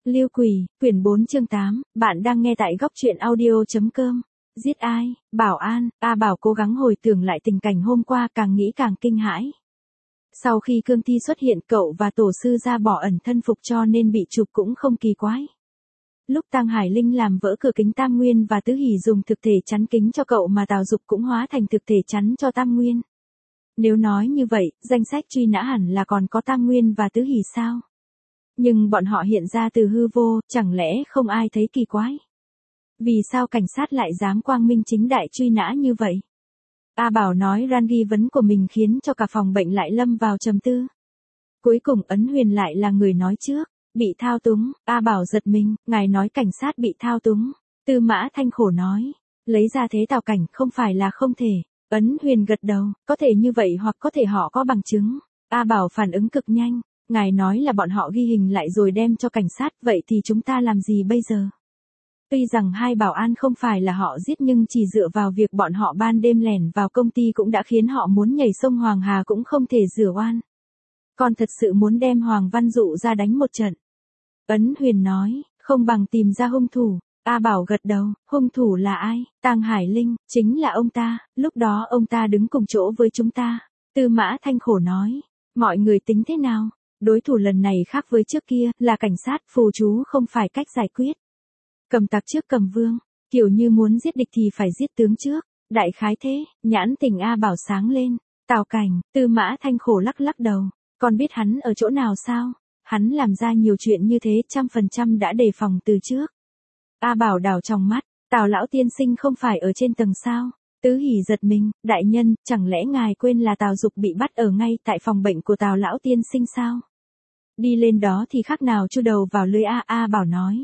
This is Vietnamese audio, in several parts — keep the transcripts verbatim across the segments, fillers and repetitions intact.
Liêu Quỷ, quyển bốn chương tám, bạn đang nghe tại góc truyện audio.com. Giết ai? Bảo An, A Bảo cố gắng hồi tưởng lại tình cảnh hôm qua, càng nghĩ càng kinh hãi. Sau khi cương thi xuất hiện, cậu và tổ sư ra bỏ ẩn thân phục cho nên bị chụp cũng không kỳ quái. Lúc Tăng Hải Linh làm vỡ cửa kính Tam Nguyên và Tứ Hỷ dùng thực thể chắn kính cho cậu mà Tào Dục cũng hóa thành thực thể chắn cho Tam Nguyên. Nếu nói như vậy, danh sách truy nã hẳn là còn có Tam Nguyên và Tứ Hỷ sao? Nhưng bọn họ hiện ra từ hư vô, chẳng lẽ không ai thấy kỳ quái? Vì sao cảnh sát lại dám quang minh chính đại truy nã như vậy? A Bảo nói ran ghi vấn của mình khiến cho cả phòng bệnh lại lâm vào trầm tư. Cuối cùng Ấn Huyền lại là người nói trước, bị thao túng. A Bảo giật mình, ngài nói cảnh sát bị thao túng. Tư Mã Thanh khổ nói, lấy ra thế Tào Cảnh không phải là không thể. Ấn Huyền gật đầu, có thể như vậy hoặc có thể họ có bằng chứng. A Bảo phản ứng cực nhanh. Ngài nói là bọn họ ghi hình lại rồi đem cho cảnh sát, vậy thì chúng ta làm gì bây giờ? Tuy rằng hai bảo an không phải là họ giết nhưng chỉ dựa vào việc bọn họ ban đêm lẻn vào công ty cũng đã khiến họ muốn nhảy sông Hoàng Hà cũng không thể rửa oan. Còn thật sự muốn đem Hoàng Văn Dụ ra đánh một trận. Ấn Huyền nói, không bằng tìm ra hung thủ. A Bảo gật đầu, hung thủ là ai? Tang Hải Linh, chính là ông ta, lúc đó ông ta đứng cùng chỗ với chúng ta. Tư Mã Thanh khổ nói, mọi người tính thế nào? Đối thủ lần này khác với trước kia, là cảnh sát, phù chú không phải cách giải quyết. Cầm tặc trước cầm vương, kiểu như muốn giết địch thì phải giết tướng trước, đại khái thế. Nhãn tình A Bảo sáng lên. Tào Cảnh, Tư Mã Thanh khổ lắc lắc đầu, con biết hắn ở chỗ nào sao? Hắn làm ra nhiều chuyện như thế trăm phần trăm đã đề phòng từ trước. A Bảo đảo trong mắt, Tào lão tiên sinh không phải ở trên tầng sao? Tứ Hỷ giật mình, đại nhân, chẳng lẽ ngài quên là Tào Dục bị bắt ở ngay tại phòng bệnh của Tào lão tiên sinh sao? Đi lên đó thì khác nào chui đầu vào lưới. A A Bảo nói.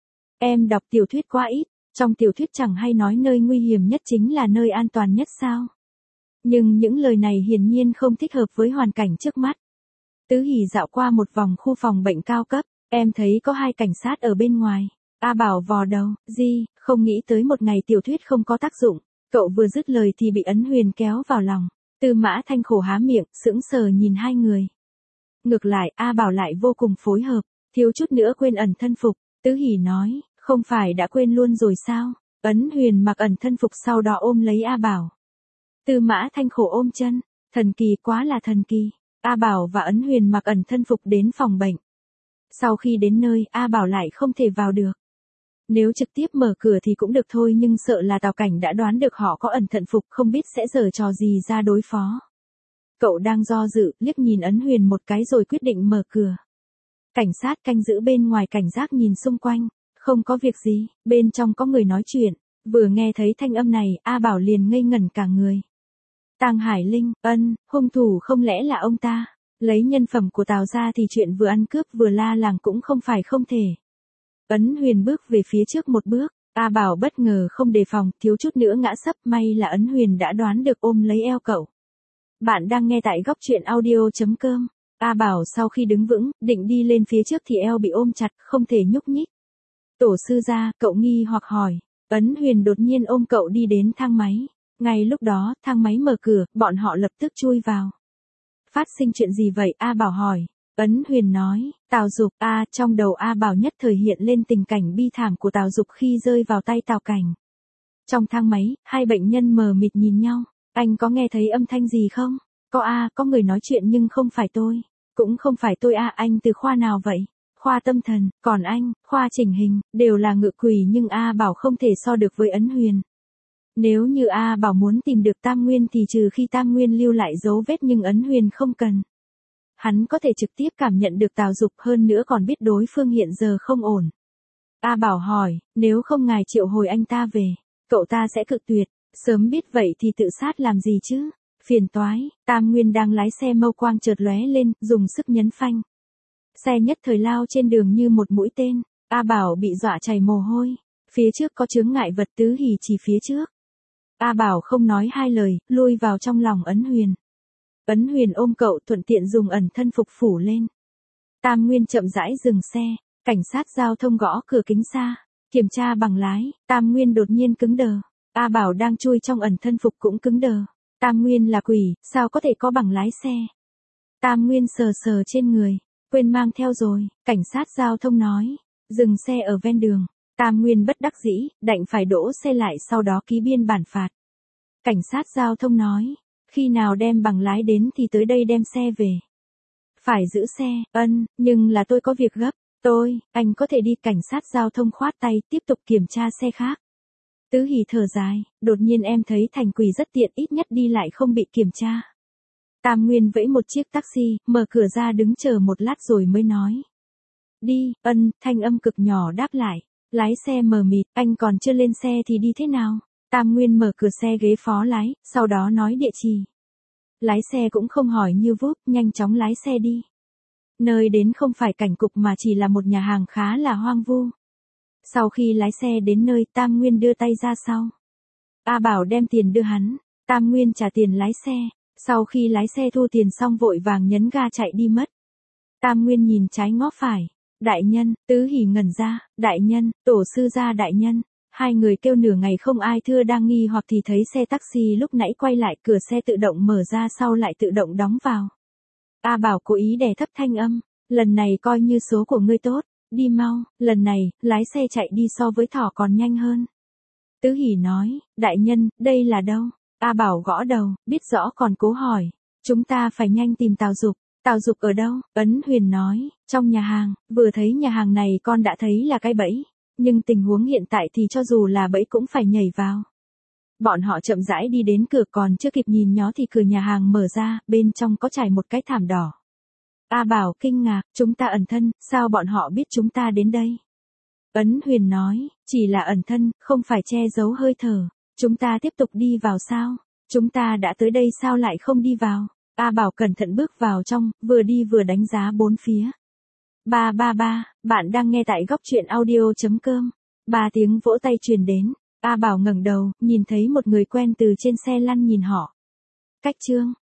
Em đọc tiểu thuyết quá ít, trong tiểu thuyết chẳng hay nói nơi nguy hiểm nhất chính là nơi an toàn nhất sao? Nhưng những lời này hiển nhiên không thích hợp với hoàn cảnh trước mắt. Tứ Hỷ dạo qua một vòng khu phòng bệnh cao cấp, em thấy có hai cảnh sát ở bên ngoài. A Bảo vò đầu, gì, không nghĩ tới một ngày tiểu thuyết không có tác dụng. Cậu vừa dứt lời thì bị Ấn Huyền kéo vào lòng. Tư Mã Thanh khổ há miệng, sững sờ nhìn hai người. Ngược lại, A Bảo lại vô cùng phối hợp, thiếu chút nữa quên ẩn thân phục. Tứ Hỷ nói, không phải đã quên luôn rồi sao? Ấn Huyền mặc ẩn thân phục sau đó ôm lấy A Bảo. Tư Mã Thanh khổ ôm chân, thần kỳ, quá là thần kỳ. A Bảo và Ấn Huyền mặc ẩn thân phục đến phòng bệnh. Sau khi đến nơi, A Bảo lại không thể vào được. Nếu trực tiếp mở cửa thì cũng được thôi, nhưng sợ là Tào Cảnh đã đoán được họ có ẩn thận phục, không biết sẽ giở trò gì ra đối phó. Cậu đang do dự, liếc nhìn Ấn Huyền một cái rồi quyết định mở cửa. Cảnh sát canh giữ bên ngoài cảnh giác nhìn xung quanh, không có việc gì, bên trong có người nói chuyện. Vừa nghe thấy thanh âm này, A Bảo liền ngây ngẩn cả người. Tang Hải Linh, ân, hung thủ không lẽ là ông ta? Lấy nhân phẩm của Tào gia thì chuyện vừa ăn cướp vừa la làng cũng không phải không thể. Ấn Huyền bước về phía trước một bước, A Bảo bất ngờ không đề phòng, thiếu chút nữa ngã sấp, may là Ấn Huyền đã đoán được ôm lấy eo cậu. Bạn đang nghe tại góc truyện audio.com. A Bảo sau khi đứng vững, định đi lên phía trước thì eo bị ôm chặt, không thể nhúc nhích. Tổ sư ra, cậu nghi hoặc hỏi. Ấn Huyền đột nhiên ôm cậu đi đến thang máy. Ngay lúc đó, thang máy mở cửa, bọn họ lập tức chui vào. Phát sinh chuyện gì vậy? A Bảo hỏi. Ấn Huyền nói, Tào Dục. A, trong đầu A Bảo nhất thời hiện lên tình cảnh bi thảm của Tào Dục khi rơi vào tay Tào Cảnh. Trong thang máy, hai bệnh nhân mờ mịt nhìn nhau. Anh có nghe thấy âm thanh gì không? Có A, có người nói chuyện nhưng không phải tôi. Cũng không phải tôi. A, anh từ khoa nào vậy? Khoa tâm thần, còn anh, khoa chỉnh hình, đều là ngự quỷ, nhưng A Bảo không thể so được với Ấn Huyền. Nếu như A Bảo muốn tìm được Tam Nguyên thì trừ khi Tam Nguyên lưu lại dấu vết, nhưng Ấn Huyền không cần. Hắn có thể trực tiếp cảm nhận được Tào Dục, hơn nữa còn biết đối phương hiện giờ không ổn. A Bảo hỏi, nếu không ngài triệu hồi anh ta về, cậu ta sẽ cự tuyệt, sớm biết vậy thì tự sát làm gì chứ? Phiền toái. Tam Nguyên đang lái xe, mâu quang chợt lóe lên, dùng sức nhấn phanh. Xe nhất thời lao trên đường như một mũi tên. A Bảo bị dọa chảy mồ hôi. Phía trước có chướng ngại vật, Tứ Hỷ chỉ phía trước. A Bảo không nói hai lời, lui vào trong lòng Ấn Huyền. Ấn Huyền ôm cậu, thuận tiện dùng ẩn thân phục phủ lên. Tam Nguyên chậm rãi dừng xe, cảnh sát giao thông gõ cửa kính xa, kiểm tra bằng lái. Tam Nguyên đột nhiên cứng đờ. A Bảo đang chui trong ẩn thân phục cũng cứng đờ. Tam Nguyên là quỷ, sao có thể có bằng lái xe? Tam Nguyên sờ sờ trên người, quên mang theo rồi, cảnh sát giao thông nói. Dừng xe ở ven đường. Tam Nguyên bất đắc dĩ, đành phải đỗ xe lại sau đó ký biên bản phạt. Cảnh sát giao thông nói, khi nào đem bằng lái đến thì tới đây đem xe về. Phải giữ xe, ân, nhưng là tôi có việc gấp. Tôi, anh có thể đi. Cảnh sát giao thông khoát tay tiếp tục kiểm tra xe khác. Tứ Hỷ thở dài, đột nhiên em thấy Thành Quỳ rất tiện, ít nhất đi lại không bị kiểm tra. Tam Nguyên vẫy một chiếc taxi, mở cửa ra đứng chờ một lát rồi mới nói. Đi, ân, thanh âm cực nhỏ đáp lại. Lái xe mờ mịt, anh còn chưa lên xe thì đi thế nào? Tam Nguyên mở cửa xe ghế phó lái, sau đó nói địa chỉ. Lái xe cũng không hỏi như vút, nhanh chóng lái xe đi. Nơi đến không phải cảnh cục mà chỉ là một nhà hàng khá là hoang vu. Sau khi lái xe đến nơi, Tam Nguyên đưa tay ra sau. A Bảo đem tiền đưa hắn, Tam Nguyên trả tiền lái xe, sau khi lái xe thu tiền xong vội vàng nhấn ga chạy đi mất. Tam Nguyên nhìn trái ngó phải, đại nhân, Tứ Hỷ ngẩn ra, đại nhân, tổ sư gia đại nhân. Hai người kêu nửa ngày không ai thưa đang nghi hoặc thì thấy xe taxi lúc nãy quay lại, cửa xe tự động mở ra sau lại tự động đóng vào. A Bảo cố ý đè thấp thanh âm, lần này coi như số của ngươi tốt, đi mau, lần này, lái xe chạy đi so với thỏ còn nhanh hơn. Tứ Hỷ nói, đại nhân, đây là đâu? A Bảo gõ đầu, biết rõ còn cố hỏi, chúng ta phải nhanh tìm Tào Dục. Tào Dục ở đâu? Ấn Huyền nói, trong nhà hàng, vừa thấy nhà hàng này con đã thấy là cái bẫy. Nhưng tình huống hiện tại thì cho dù là bẫy cũng phải nhảy vào. Bọn họ chậm rãi đi đến cửa, còn chưa kịp nhìn nhó thì cửa nhà hàng mở ra, bên trong có trải một cái thảm đỏ. A Bảo kinh ngạc, chúng ta ẩn thân, sao bọn họ biết chúng ta đến đây? Ấn Huyền nói, chỉ là ẩn thân, không phải che giấu hơi thở. Chúng ta tiếp tục đi vào sao? Chúng ta đã tới đây sao lại không đi vào? A Bảo cẩn thận bước vào trong, vừa đi vừa đánh giá bốn phía. Ba ba ba, bạn đang nghe tại góc truyện audio chấm com. Ba tiếng vỗ tay truyền đến. A Bảo ngẩng đầu, nhìn thấy một người quen từ trên xe lăn nhìn họ. Cách Trương,